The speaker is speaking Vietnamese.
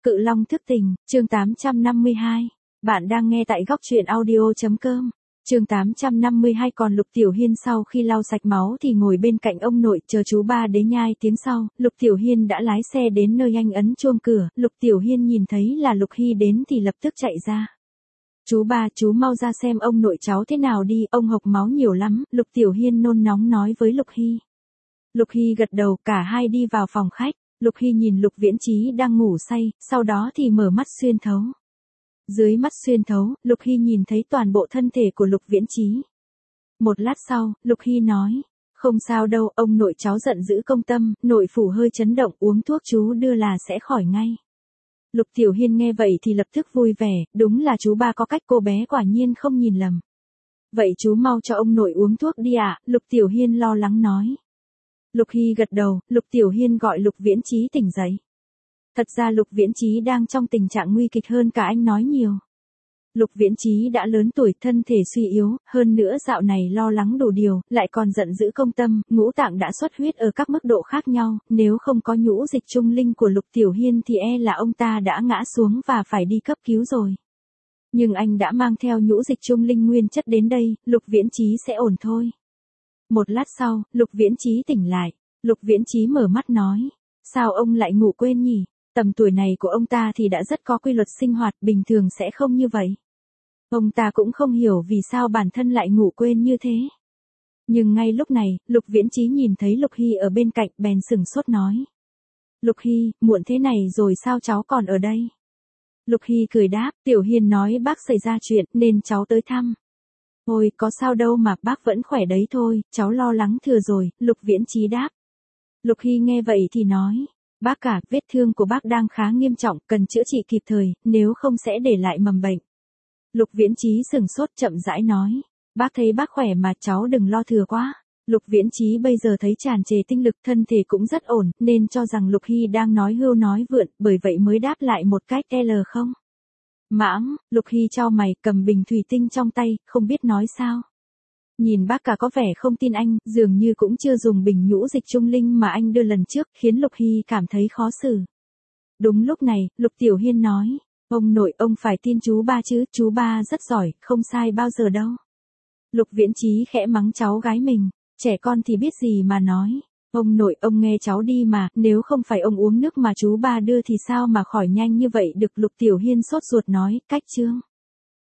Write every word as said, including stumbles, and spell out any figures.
Cự Long thức tỉnh, chương tám trăm năm mươi hai. Bạn đang nghe tại góc truyện audio.com. Chương tám trăm năm mươi hai. Còn Lục Tiểu Hiên sau khi lau sạch máu thì ngồi bên cạnh ông nội chờ chú ba đế nhai tiếng sau, Lục Tiểu Hiên đã lái xe đến nơi anh ấn chuông cửa, Lục Tiểu Hiên nhìn thấy là Lục Hy đến thì lập tức chạy ra. Chú ba, chú mau ra xem ông nội cháu thế nào đi, ông hộc máu nhiều lắm, Lục Tiểu Hiên nôn nóng nói với Lục Hy. Lục Hy gật đầu, cả hai đi vào phòng khách. Lục Hy nhìn Lục Viễn Chí đang ngủ say, sau đó thì mở mắt xuyên thấu. Dưới mắt xuyên thấu, Lục Hy nhìn thấy toàn bộ thân thể của Lục Viễn Chí. Một lát sau, Lục Hy nói, không sao đâu, ông nội cháu giận dữ công tâm, nội phủ hơi chấn động, uống thuốc chú đưa là sẽ khỏi ngay. Lục Tiểu Hiên nghe vậy thì lập tức vui vẻ, đúng là chú ba có cách, cô bé quả nhiên không nhìn lầm. Vậy chú mau cho ông nội uống thuốc đi ạ, Lục Tiểu Hiên lo lắng nói. Lục Hy gật đầu, Lục Tiểu Hiên gọi Lục Viễn Chí tỉnh dậy. Thật ra Lục Viễn Chí đang trong tình trạng nguy kịch hơn cả anh nói nhiều. Lục Viễn Chí đã lớn tuổi, thân thể suy yếu, hơn nữa dạo này lo lắng đủ điều, lại còn giận dữ công tâm, ngũ tạng đã xuất huyết ở các mức độ khác nhau, nếu không có nhũ dịch trung linh của Lục Tiểu Hiên thì e là ông ta đã ngã xuống và phải đi cấp cứu rồi. Nhưng anh đã mang theo nhũ dịch trung linh nguyên chất đến đây, Lục Viễn Chí sẽ ổn thôi. Một lát sau, Lục Viễn Chí tỉnh lại. Lục Viễn Chí mở mắt nói, sao ông lại ngủ quên nhỉ? Tầm tuổi này của ông ta thì đã rất có quy luật sinh hoạt, bình thường sẽ không như vậy. Ông ta cũng không hiểu vì sao bản thân lại ngủ quên như thế. Nhưng ngay lúc này, Lục Viễn Chí nhìn thấy Lục Hy ở bên cạnh, bèn sửng sốt nói. Lục Hy, muộn thế này rồi sao cháu còn ở đây? Lục Hy cười đáp, Tiểu Hiên nói bác xảy ra chuyện nên cháu tới thăm. Ôi, có sao đâu mà, bác vẫn khỏe đấy thôi, cháu lo lắng thừa rồi, Lục Viễn Chí đáp. Lục Hy nghe vậy thì nói, bác cả, vết thương của bác đang khá nghiêm trọng, cần chữa trị kịp thời, nếu không sẽ để lại mầm bệnh. Lục Viễn Chí sửng sốt chậm rãi nói, bác thấy bác khỏe mà, cháu đừng lo thừa quá. Lục Viễn Chí bây giờ thấy tràn trề tinh lực, thân thể cũng rất ổn, nên cho rằng Lục Hy đang nói hưu nói vượn, bởi vậy mới đáp lại một cách L không. Mãng, Lục Hy chau mày, cầm bình thủy tinh trong tay, không biết nói sao. Nhìn bác cả có vẻ không tin anh, dường như cũng chưa dùng bình nhũ dịch trung linh mà anh đưa lần trước, khiến Lục Hy cảm thấy khó xử. Đúng lúc này, Lục Tiểu Hiên nói, ông nội, ông phải tin chú ba chứ, chú ba rất giỏi, không sai bao giờ đâu. Lục Viễn Chí khẽ mắng cháu gái mình, trẻ con thì biết gì mà nói. Ông nội, ông nghe cháu đi mà, nếu không phải ông uống nước mà chú ba đưa thì sao mà khỏi nhanh như vậy được, Lục Tiểu Hiên sốt ruột nói, cách chương.